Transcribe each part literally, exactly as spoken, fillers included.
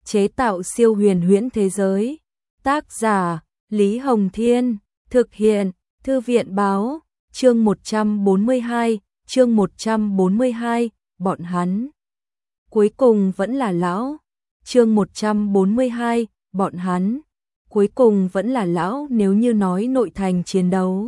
chế tạo siêu huyền huyễn thế giới. Tác giả: Lý Hồng Thiên, thực hiện: Thư viện báo. Chương một trăm bốn mươi hai, chương một trăm bốn mươi hai, bọn hắn cuối cùng vẫn là lão. Chương một trăm bốn mươi hai, bọn hắn cuối cùng vẫn là lão. Nếu như nói nội thành chiến đấu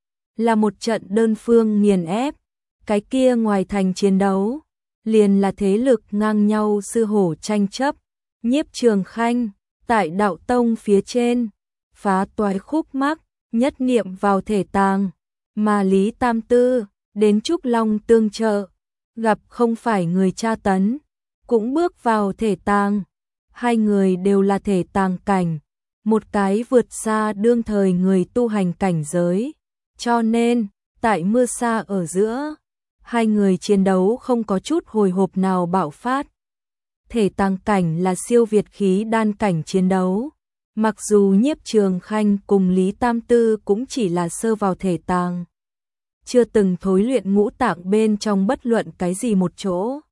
là một trận đơn phương nghiền ép, cái kia ngoài thành chiến đấu liền là thế lực ngang nhau sư hổ tranh chấp. Nhiếp Trường Khanh tại đạo tông phía trên phá toái khúc mắc, nhất niệm vào thể tàng, mà Lý Tam Tư đến Trúc Long tương trợ, gặp không phải người tra tấn, cũng bước vào thể tàng. Hai người đều là thể tàng cảnh, một cái vượt xa đương thời người tu hành cảnh giới, cho nên tại mưa sa ở giữa, hai người chiến đấu không có chút hồi hộp nào bạo phát. Thể tàng cảnh là siêu việt khí đan cảnh chiến đấu, mặc dù Nhiếp Trường Khanh cùng Lý Tam Tư cũng chỉ là sơ vào thể tàng, chưa từng thối luyện ngũ tạng bên trong bất luận cái gì một chỗ.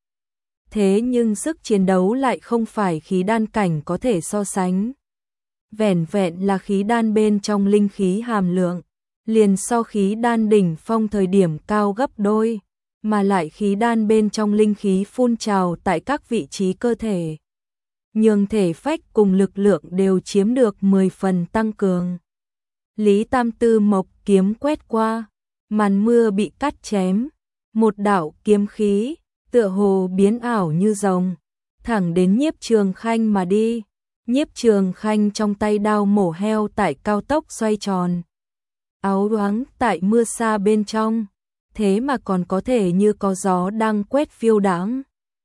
Thế nhưng sức chiến đấu lại không phải khí đan cảnh có thể so sánh. Vẻn vẹn là khí đan bên trong linh khí hàm lượng, liền so khí đan đỉnh phong thời điểm cao gấp đôi, mà lại khí đan bên trong linh khí phun trào tại các vị trí cơ thể, nhường thể phách cùng lực lượng đều chiếm được mười phần tăng cường. Lý Tam Tư mộc kiếm quét qua, màn mưa bị cắt chém, một đạo kiếm khí tựa hồ biến ảo như rồng, thẳng đến Nhiếp Trường Khanh mà đi. Nhiếp Trường Khanh trong tay đao mổ heo tại cao tốc xoay tròn, áo đoáng tại mưa sa bên trong, thế mà còn có thể như có gió đang quét phiêu đãng.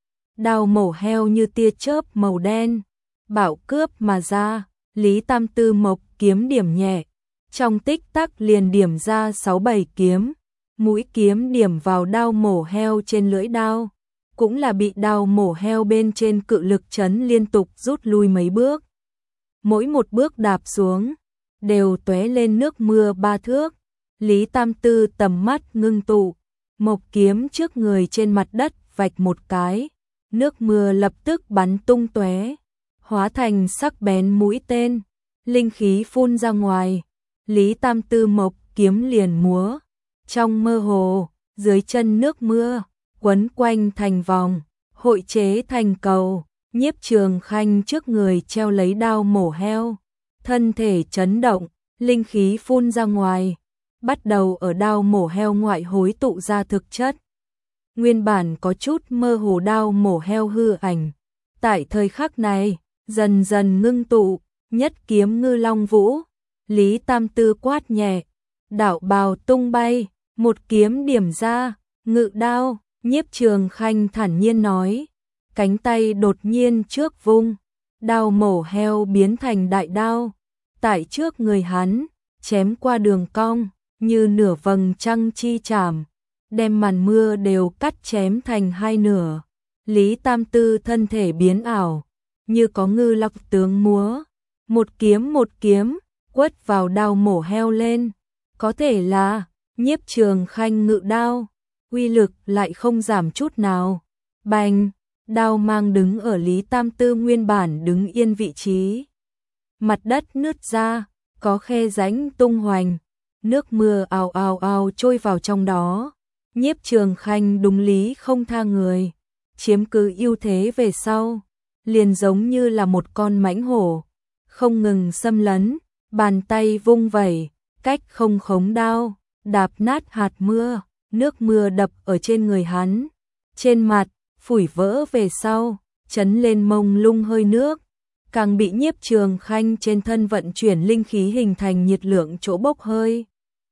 Đao mổ heo như tia chớp màu đen, bạo cướp mà ra. Lý Tam Tư mộc kiếm điểm nhẹ, trong tích tắc liền điểm ra sáu bảy kiếm, mũi kiếm điểm vào đao mổ heo trên lưỡi đao, cũng là bị đao mổ heo bên trên cự lực chấn liên tục rút lui mấy bước. Mỗi một bước đạp xuống, đều tóe lên nước mưa ba thước. Lý Tam Tư tầm mắt ngưng tụ, mộc kiếm trước người trên mặt đất vạch một cái, nước mưa lập tức bắn tung tóe, hóa thành sắc bén mũi tên, linh khí phun ra ngoài. Lý Tam Tư mộc kiếm liền múa, trong mơ hồ, dưới chân nước mưa quấn quanh thành vòng, hội chế thành cầu. Nhiếp Trường Khanh trước người treo lấy đao mổ heo, thân thể chấn động, linh khí phun ra ngoài, bắt đầu ở đao mổ heo ngoại hối tụ ra thực chất. Nguyên bản có chút mơ hồ đao mổ heo hư ảnh, tại thời khắc này dần dần ngưng tụ, nhất kiếm ngư long vũ. Lý Tam Tư quát nhẹ, đạo bào tung bay, một kiếm điểm ra, ngự đao. Nhiếp Trường Khanh thản nhiên nói, cánh tay đột nhiên trước vung, đao mổ heo biến thành đại đao, tại trước người hắn chém qua đường cong, như nửa vầng trăng chi chảm, đem màn mưa đều cắt chém thành hai nửa. Lý Tam Tư thân thể biến ảo, như có ngư long tướng múa, một kiếm một kiếm quất vào đao mổ heo lên. Có thể là Nhiếp Trường Khanh ngự đao, uy lực lại không giảm chút nào. Bành, đao mang đứng ở Lý Tam Tư nguyên bản đứng yên vị trí, mặt đất nứt ra, có khe rãnh tung hoành, nước mưa ào ào ào trôi vào trong đó. Nhiếp Trường Khanh đúng lý không tha người, chiếm cứ ưu thế về sau, liền giống như là một con mãnh hổ, không ngừng xâm lấn, bàn tay vung vẩy, cách không khống đao, đạp nát hạt mưa, nước mưa đập ở trên người hắn, trên mặt phủi vỡ về sau, chấn lên mông lung hơi nước, càng bị Nhiếp Trường Khanh trên thân vận chuyển linh khí hình thành nhiệt lượng chỗ bốc hơi.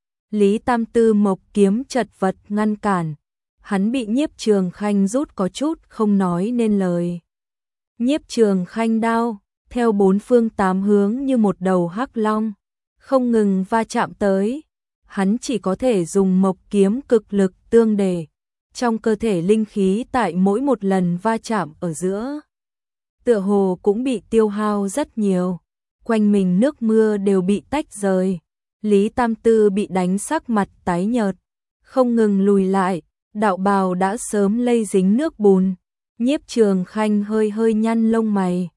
Lý Tam Tư mộc kiếm chật vật ngăn cản, hắn bị Nhiếp Trường Khanh rút có chút không nói nên lời. Nhiếp Trường Khanh đao theo bốn phương tám hướng như một đầu hắc long, không ngừng va chạm tới, hắn chỉ có thể dùng mộc kiếm cực lực tương đề. Trong cơ thể linh khí tại mỗi một lần va chạm ở giữa, tựa hồ cũng bị tiêu hao rất nhiều, quanh mình nước mưa đều bị tách rời. Lý Tam Tư bị đánh sắc mặt tái nhợt, không ngừng lùi lại, đạo bào đã sớm lây dính nước bùn. Nhiếp Trường Khanh hơi hơi nhăn lông mày,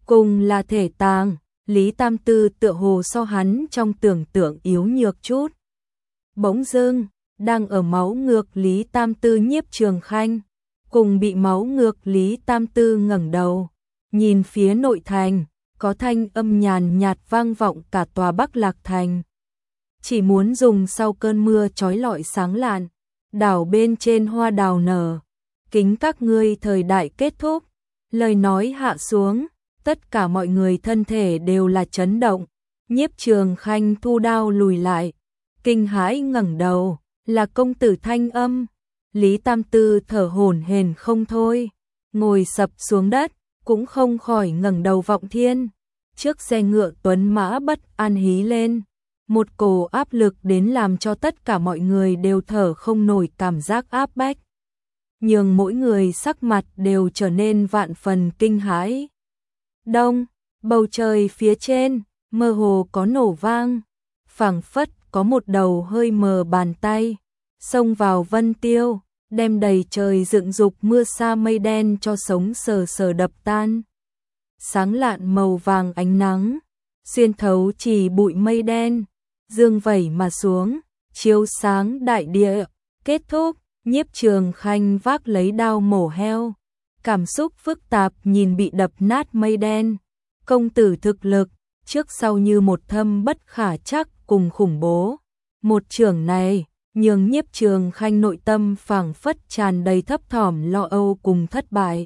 cùng là thể tàng, Lý Tam Tư tựa hồ so hắn trong tưởng tượng yếu nhược chút. Bỗng dưng, đang ở máu ngược Lý Tam Tư Nhiếp Trường Khanh, cùng bị máu ngược Lý Tam Tư ngẩng đầu, nhìn phía nội thành, có thanh âm nhàn nhạt vang vọng cả tòa Bắc Lạc Thành. Chỉ muốn dùng sau cơn mưa chói lọi sáng lạn, đảo bên trên hoa đào nở, kính các ngươi thời đại kết thúc. Lời nói hạ xuống, tất cả mọi người thân thể đều là chấn động. Nhiếp Trường Khanh thu đao lùi lại, kinh hãi ngẩng đầu, là công tử thanh âm. Lý Tam Tư thở hổn hển không thôi, ngồi sập xuống đất, cũng không khỏi ngẩng đầu vọng thiên. Trước xe ngựa tuấn mã bất an hí lên, một cổ áp lực đến làm cho tất cả mọi người đều thở không nổi cảm giác áp bách, nhường mỗi người sắc mặt đều trở nên vạn phần kinh hãi. Đông, bầu trời phía trên, mơ hồ có nổ vang, phảng phất có một đầu hơi mờ bàn tay, xông vào vân tiêu, đem đầy trời dựng dục mưa sa mây đen cho sống sờ sờ đập tan. Sáng lạn màu vàng ánh nắng, xuyên thấu chỉ bụi mây đen, dương vẩy mà xuống, chiếu sáng đại địa. Kết thúc, Nhiếp Trường Khanh vác lấy đao mổ heo, cảm xúc phức tạp nhìn bị đập nát mây đen. Công tử thực lực, trước sau như một thâm bất khả trắc cùng khủng bố. Một chưởng này, nhường Nhiếp Trường Khanh nội tâm phảng phất tràn đầy thấp thỏm lo âu cùng thất bại.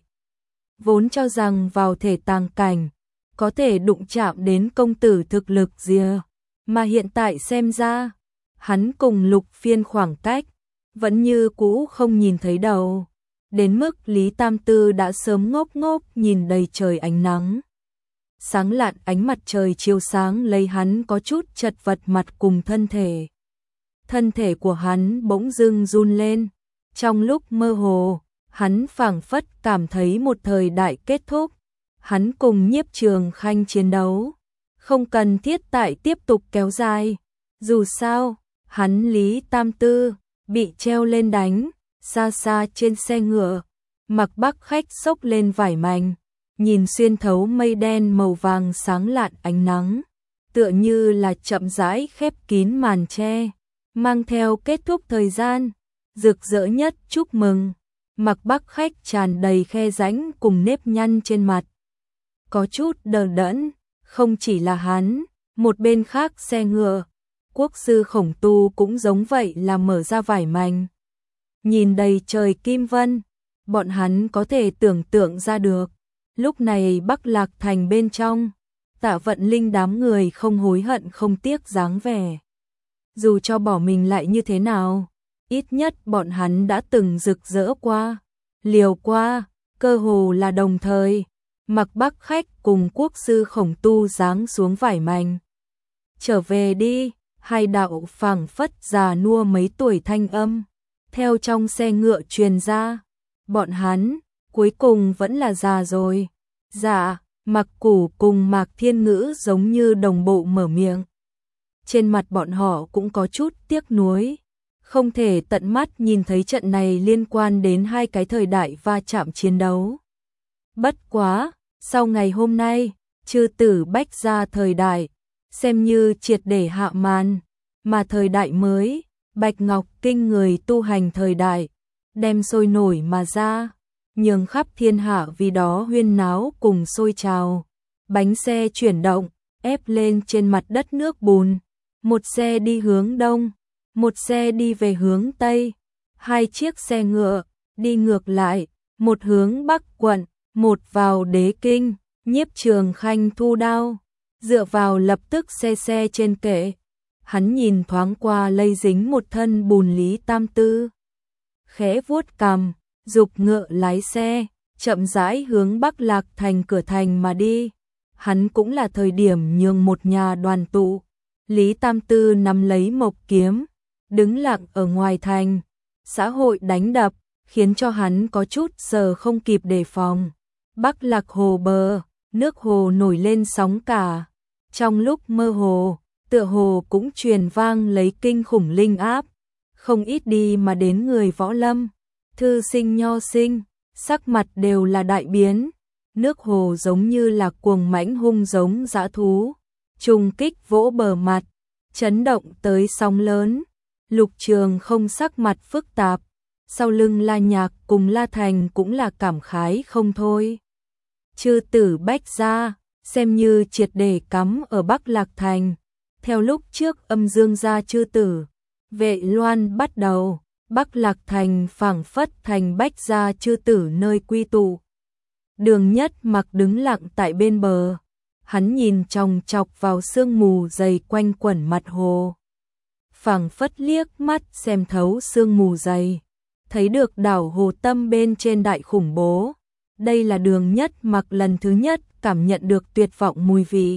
Vốn cho rằng vào thể tàng cảnh, có thể đụng chạm đến công tử thực lực rìa, mà hiện tại xem ra, hắn cùng Lục Phiên khoảng cách, vẫn như cũ không nhìn thấy đầu. Đến mức Lý Tam Tư đã sớm ngốc ngốc nhìn đầy trời ánh nắng. Sáng lạn ánh mặt trời chiếu sáng lấy hắn có chút chật vật mặt cùng thân thể. Thân thể của hắn bỗng dưng run lên. Trong lúc mơ hồ, hắn phảng phất cảm thấy một thời đại kết thúc. Hắn cùng Nhiếp Trường Khanh chiến đấu, không cần thiết tại tiếp tục kéo dài. Dù sao, hắn Lý Tam Tư bị treo lên đánh, xa xa trên xe ngựa, Mặc Bắc Khách xốc lên vải mành, nhìn xuyên thấu mây đen màu vàng sáng lạn ánh nắng, tựa như là chậm rãi khép kín màn che, mang theo kết thúc thời gian, rực rỡ nhất chúc mừng. Mặc Bắc Khách tràn đầy khe rãnh cùng nếp nhăn trên mặt, có chút đờ đẫn. Không chỉ là hắn, một bên khác xe ngựa, Quốc sư Khổng Tu cũng giống vậy là mở ra vải mành. Nhìn đầy trời kim vân, bọn hắn có thể tưởng tượng ra được, lúc này Bắc Lạc Thành bên trong, Tạ Vận Linh đám người không hối hận không tiếc dáng vẻ. Dù cho bỏ mình lại như thế nào, ít nhất bọn hắn đã từng rực rỡ qua, liều qua, cơ hồ là đồng thời. Mặc Bắc Khách cùng Quốc sư Khổng Tu giáng xuống vải mành. Trở về đi, hai đạo phảng phất già nua mấy tuổi thanh âm, theo trong xe ngựa truyền ra. Bọn hắn, cuối cùng vẫn là già rồi. Dạ, Mặc Củ cùng Mạc Thiên Ngữ giống như đồng bộ mở miệng. Trên mặt bọn họ cũng có chút tiếc nuối. Không thể tận mắt nhìn thấy trận này liên quan đến hai cái thời đại va chạm chiến đấu. Bất quá, sau ngày hôm nay, chư tử Bách gia thời đại, xem như triệt để hạ màn, mà thời đại mới, Bạch Ngọc Kinh người tu hành thời đại, đem sôi nổi mà ra, nhường khắp thiên hạ vì đó huyên náo cùng sôi trào. Bánh xe chuyển động, ép lên trên mặt đất nước bùn, một xe đi hướng đông, một xe đi về hướng tây, hai chiếc xe ngựa đi ngược lại, một hướng bắc quận, một vào đế kinh. Nhiếp Trường Khanh thu đao, dựa vào lập tức xe xe trên kệ. Hắn nhìn thoáng qua lây dính một thân bùn Lý Tam Tư, khẽ vuốt cằm, giục ngựa lái xe, chậm rãi hướng Bắc Lạc Thành cửa thành mà đi. Hắn cũng là thời điểm nhường một nhà đoàn tụ. Lý Tam Tư nắm lấy mộc kiếm, đứng lặng ở ngoài thành. Xã hội đánh đập, khiến cho hắn có chút giờ không kịp đề phòng. Bắc Lạc hồ bờ, nước hồ nổi lên sóng cả. Trong lúc mơ hồ, tựa hồ cũng truyền vang lấy kinh khủng linh áp. Không ít đi mà đến người võ lâm, thư sinh nho sinh, sắc mặt đều là đại biến. nước hồ giống như là cuồng mãnh hung giống dã thú, trùng kích vỗ bờ mặt, chấn động tới sóng lớn. Lục Trường không sắc mặt phức tạp, sau lưng La Nhạc cùng La Thành cũng là cảm khái không thôi. Chư tử Bách gia, xem như triệt để cắm ở Bắc Lạc Thành. Theo lúc trước âm dương gia chư tử, Vệ Loan bắt đầu, Bắc Lạc Thành phảng phất thành Bách gia chư tử nơi quy tụ. Đường Nhất Mặc đứng lặng tại bên bờ, hắn nhìn chòng chọc vào sương mù dày quanh quẩn mặt hồ. Phảng phất liếc mắt xem thấu sương mù dày, thấy được đảo hồ tâm bên trên đại khủng bố. Đây là Đường Nhất Mặc lần thứ nhất cảm nhận được tuyệt vọng mùi vị.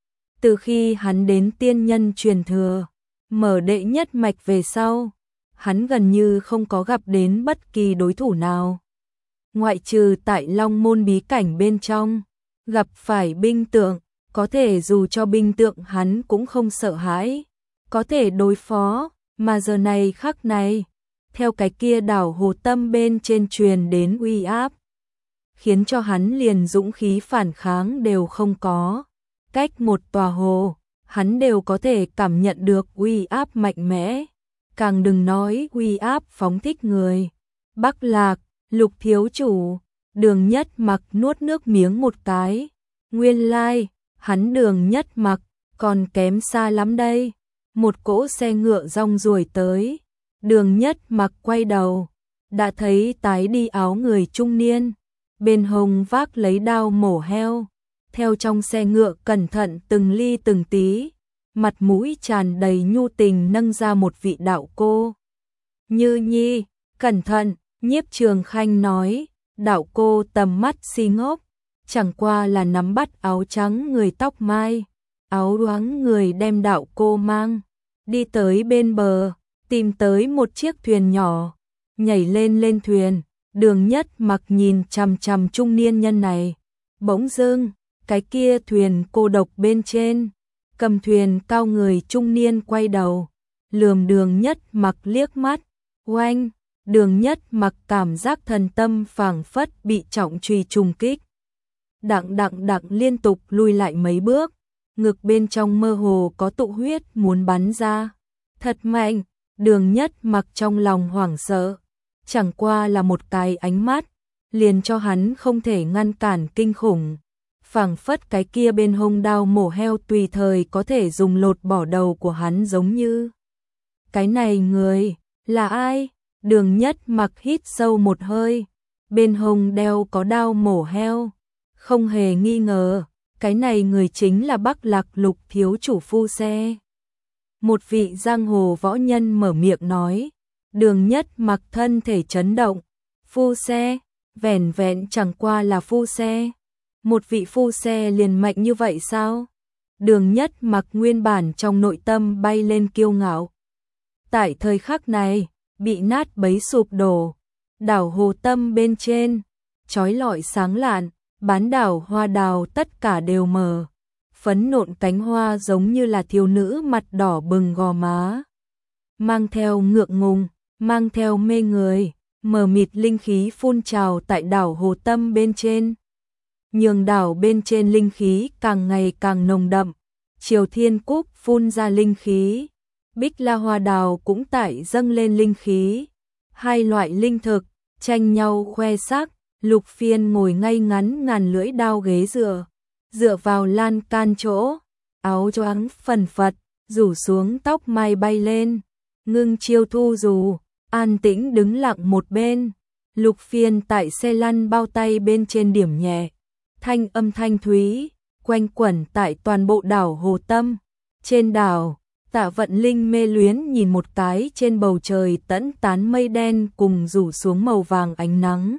Từ khi hắn đến tiên nhân truyền thừa, mở đệ nhất mạch về sau, hắn gần như không có gặp đến bất kỳ đối thủ nào. Ngoại trừ tại Long Môn bí cảnh bên trong, gặp phải binh tượng, có thể dù cho binh tượng hắn cũng không sợ hãi, có thể đối phó, mà giờ này khắc này, theo cái kia đảo hồ tâm bên trên truyền đến uy áp, khiến cho hắn liền dũng khí phản kháng đều không có. Cách một tòa hồ, hắn đều có thể cảm nhận được uy áp mạnh mẽ, càng đừng nói uy áp phóng thích người. Bắc Lạc, Lục thiếu chủ, Đường Nhất Mặc nuốt nước miếng một cái. Nguyên lai, like, hắn Đường Nhất Mặc còn kém xa lắm đây. Một cỗ xe ngựa rong ruổi tới, Đường Nhất Mặc quay đầu, đã thấy tái đi áo người trung niên, bên hông vác lấy đao mổ heo, theo trong xe ngựa cẩn thận từng ly từng tí, mặt mũi tràn đầy nhu tình nâng ra một vị đạo cô. Như Nhi, cẩn thận, Nhiếp Trường Khanh nói, đạo cô tầm mắt si ngốc, chẳng qua là nắm bắt áo trắng người tóc mai, áo đoáng người đem đạo cô mang, đi tới bên bờ, tìm tới một chiếc thuyền nhỏ, nhảy lên lên thuyền. Đường Nhất Mặc nhìn chằm chằm trung niên nhân này, bỗng dưng, cái kia thuyền cô độc bên trên, cầm thuyền cao người trung niên quay đầu, lườm Đường Nhất Mặc liếc mắt, oanh, Đường Nhất Mặc cảm giác thần tâm phảng phất bị trọng truy trùng kích. Đặng đặng đặng liên tục lui lại mấy bước, ngực bên trong mơ hồ có tụ huyết muốn bắn ra. Thật mạnh, Đường Nhất Mặc trong lòng hoảng sợ. Chẳng qua là một cái ánh mắt, liền cho hắn không thể ngăn cản kinh khủng. Phảng phất cái kia bên hông đao mổ heo tùy thời có thể dùng lột bỏ đầu của hắn giống như. Cái này người, là ai? Đường Nhất Mặc hít sâu một hơi, bên hông đeo có đao mổ heo. Không hề nghi ngờ, cái này người chính là Bắc Lạc Lục thiếu chủ Phu Xe. Một vị giang hồ võ nhân mở miệng nói. Đường Nhất Mặc thân thể chấn động, Phu Xe, vẻn vẹn chẳng qua là Phu Xe. Một vị Phu Xe liền mạnh như vậy sao? Đường Nhất Mặc nguyên bản trong nội tâm bay lên kiêu ngạo. Tại thời khắc này, bị nát bấy sụp đổ, đảo hồ tâm bên trên, chói lọi sáng lạn, bán đảo hoa đào tất cả đều mờ, phấn nộn cánh hoa giống như là thiếu nữ mặt đỏ bừng gò má, mang theo ngượng ngùng, mang theo mê người, mờ mịt linh khí phun trào tại đảo hồ tâm bên trên. Nhường đảo bên trên linh khí càng ngày càng nồng đậm, Triều Thiên Cúc phun ra linh khí, Bích La Hoa Đào cũng tại dâng lên linh khí. Hai loại linh thực tranh nhau khoe sắc. Lục Phiên ngồi ngay ngắn ngàn lưỡi đao ghế dựa, dựa vào lan can chỗ, áo choàng phần phật, rủ xuống tóc mai bay lên, Ngưng Chiêu thu dù, an tĩnh đứng lặng một bên. Lục Phiên tại xe lăn bao tay bên trên điểm nhẹ, thanh âm thanh thúy, quanh quẩn tại toàn bộ đảo hồ tâm. Trên đảo, Tạ Vận Linh mê luyến nhìn một cái trên bầu trời tẫn tán mây đen cùng rủ xuống màu vàng ánh nắng.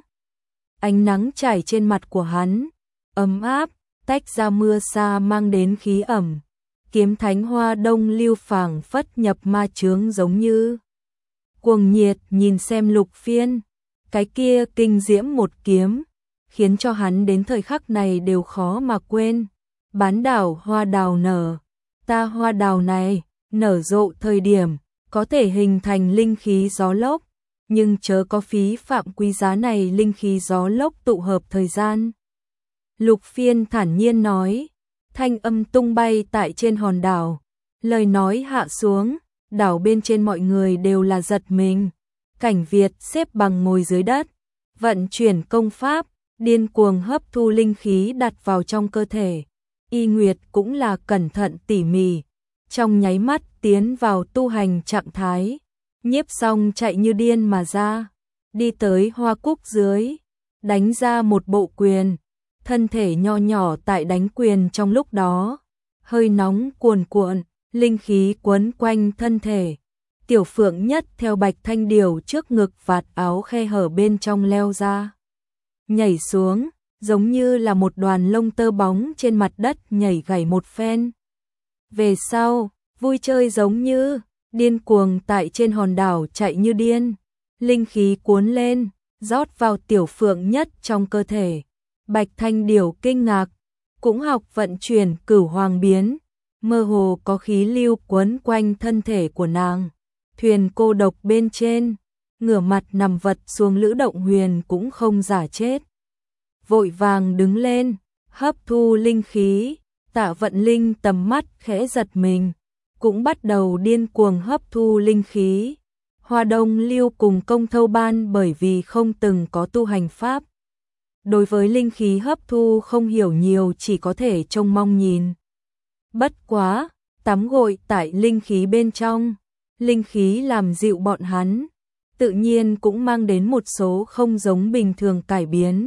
Ánh nắng trải trên mặt của hắn, ấm áp, tách ra mưa xa mang đến khí ẩm. Kiếm thánh hoa đông lưu phảng phất nhập ma chướng giống như. Cuồng nhiệt nhìn xem Lục Phiên, cái kia kinh diễm một kiếm, khiến cho hắn đến thời khắc này đều khó mà quên. Bán đảo hoa đào nở, ta hoa đào này, nở rộ thời điểm, có thể hình thành linh khí gió lốc. Nhưng chớ có phí phạm quý giá này linh khí gió lốc tụ hợp thời gian. Lục Phiên thản nhiên nói, thanh âm tung bay tại trên hòn đảo. Lời nói hạ xuống, đảo bên trên mọi người đều là giật mình. Cảnh Việt xếp bằng ngồi dưới đất, vận chuyển công pháp, điên cuồng hấp thu linh khí đặt vào trong cơ thể. Y Nguyệt cũng là cẩn thận tỉ mỉ, trong nháy mắt tiến vào tu hành trạng thái. Nhiếp Song chạy như điên mà ra, đi tới hoa cúc dưới, đánh ra một bộ quyền, thân thể nho nhỏ tại đánh quyền trong lúc đó, hơi nóng cuồn cuộn, linh khí quấn quanh thân thể. Tiểu Phượng Nhất theo Bạch Thanh Điều trước ngực vạt áo khe hở bên trong leo ra, nhảy xuống, giống như là một đoàn lông tơ bóng trên mặt đất nhảy gảy một phen. Về sau, vui chơi giống như điên cuồng tại trên hòn đảo chạy như điên, linh khí cuốn lên, rót vào Tiểu Phượng Nhất trong cơ thể. Bạch Thanh Điều kinh ngạc, cũng học vận chuyển Cửu Hoàng biến, mơ hồ có khí lưu quấn quanh thân thể của nàng. Thuyền cô độc bên trên, ngửa mặt nằm vật xuống Lữ Động Huyền cũng không giả chết. Vội vàng đứng lên, hấp thu linh khí. Tạ Vận Linh tầm mắt khẽ giật mình, cũng bắt đầu điên cuồng hấp thu linh khí. Hoa Đông Lưu cùng Công Thâu Ban bởi vì không từng có tu hành pháp, đối với linh khí hấp thu không hiểu nhiều, chỉ có thể trông mong nhìn. Bất quá, tắm gội tại linh khí bên trong, linh khí làm dịu bọn hắn, tự nhiên cũng mang đến một số không giống bình thường cải biến.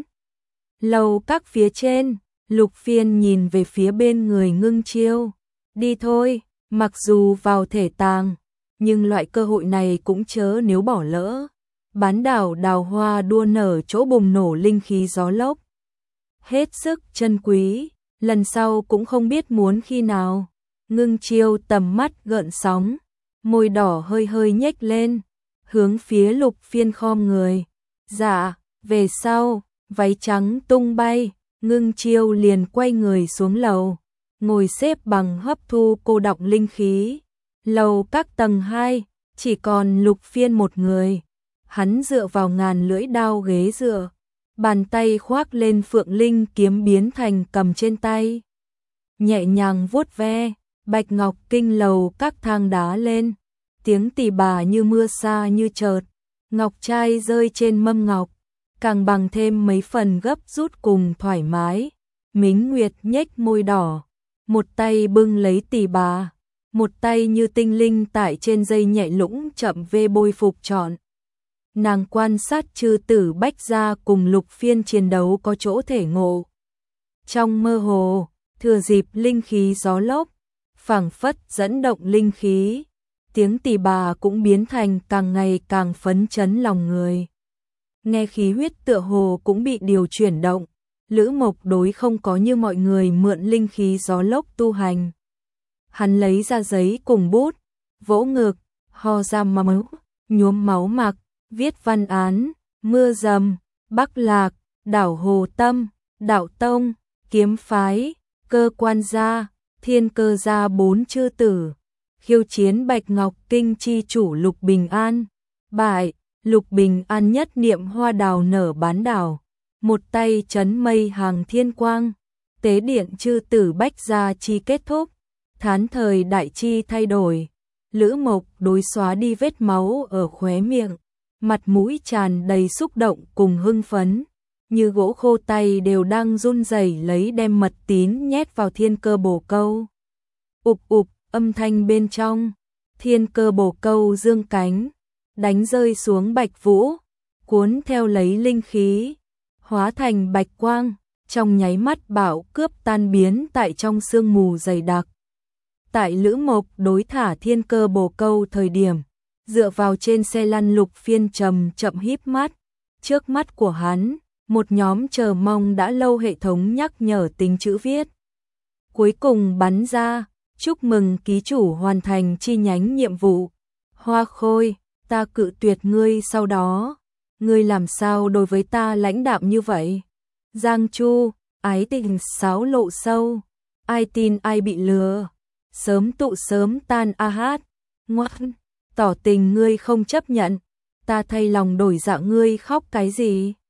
Lầu các phía trên, Lục Phiên nhìn về phía bên người Ngưng Chiêu, đi thôi, mặc dù vào thể tàng, nhưng loại cơ hội này cũng chớ nếu bỏ lỡ. Bán đảo đào hoa đua nở chỗ bùng nổ linh khí gió lốc, hết sức chân quý, lần sau cũng không biết muốn khi nào. Ngưng Chiêu tầm mắt gợn sóng, môi đỏ hơi hơi nhếch lên, hướng phía Lục Phiên khom người. Dạ, về sau, váy trắng tung bay, Ngưng Chiêu liền quay người xuống lầu, ngồi xếp bằng hấp thu cô đọng linh khí. Lầu các tầng hai, chỉ còn Lục Phiên một người. Hắn dựa vào ngàn lưỡi đao ghế dựa, bàn tay khoác lên Phượng Linh kiếm biến thành cầm trên tay, nhẹ nhàng vuốt ve. Bạch ngọc kinh lầu các thang đá lên, tiếng tỳ bà như mưa xa như chợt, ngọc trai rơi trên mâm ngọc, càng bằng thêm mấy phần gấp rút cùng thoải mái. Mính Nguyệt nhếch môi đỏ, một tay bưng lấy tỳ bà, một tay như tinh linh tại trên dây nhẹ lũng chậm vê bôi phục trọn. Nàng quan sát chư tử Bách gia cùng Lục Phiên chiến đấu có chỗ thể ngộ. Trong mơ hồ, thừa dịp linh khí gió lốc, phảng phất dẫn động linh khí, tiếng tỳ bà cũng biến thành càng ngày càng phấn chấn lòng người. Nghe khí huyết tựa hồ cũng bị điều chuyển động, Lữ Mộc đối không có như mọi người mượn linh khí gió lốc tu hành. Hắn lấy ra giấy cùng bút, vỗ ngực, ho ra máu, nhuốm máu mặc, viết văn án, mưa dầm, Bắc Lạc, đảo Hồ Tâm, đạo tông, kiếm phái, cơ quan gia, thiên cơ gia bốn chư tử, khiêu chiến Bạch Ngọc Kinh chi chủ Lục Bình An. Bại, Lục Bình An nhất niệm hoa đào nở bán đảo, một tay chấn mây hàng thiên quang, tế điện chư tử Bách gia chi kết thúc, thán thời đại chi thay đổi. Lữ Mộc đối xóa đi vết máu ở khóe miệng, mặt mũi tràn đầy xúc động cùng hưng phấn, như gỗ khô tay đều đang run rẩy lấy đem mật tín nhét vào thiên cơ bổ câu. Ụp ụp, âm thanh bên trong, thiên cơ bổ câu dương cánh, đánh rơi xuống Bạch Vũ, cuốn theo lấy linh khí, hóa thành bạch quang, trong nháy mắt bão cướp tan biến tại trong sương mù dày đặc. Tại Lữ Mộc đối thả thiên cơ bổ câu thời điểm, dựa vào trên xe lăn Lục Phiên trầm chậm híp mắt, trước mắt của hắn, một nhóm chờ mong đã lâu hệ thống nhắc nhở tính chữ viết. Cuối cùng bắn ra, chúc mừng ký chủ hoàn thành chi nhánh nhiệm vụ. Hoa Khôi, ta cự tuyệt ngươi sau đó, ngươi làm sao đối với ta lãnh đạm như vậy? Giang Chu, ái tình sáo lộ sâu, ai tin ai bị lừa, sớm tụ sớm tan a hát, ngoan, tỏ tình ngươi không chấp nhận, ta thay lòng đổi dạ ngươi khóc cái gì?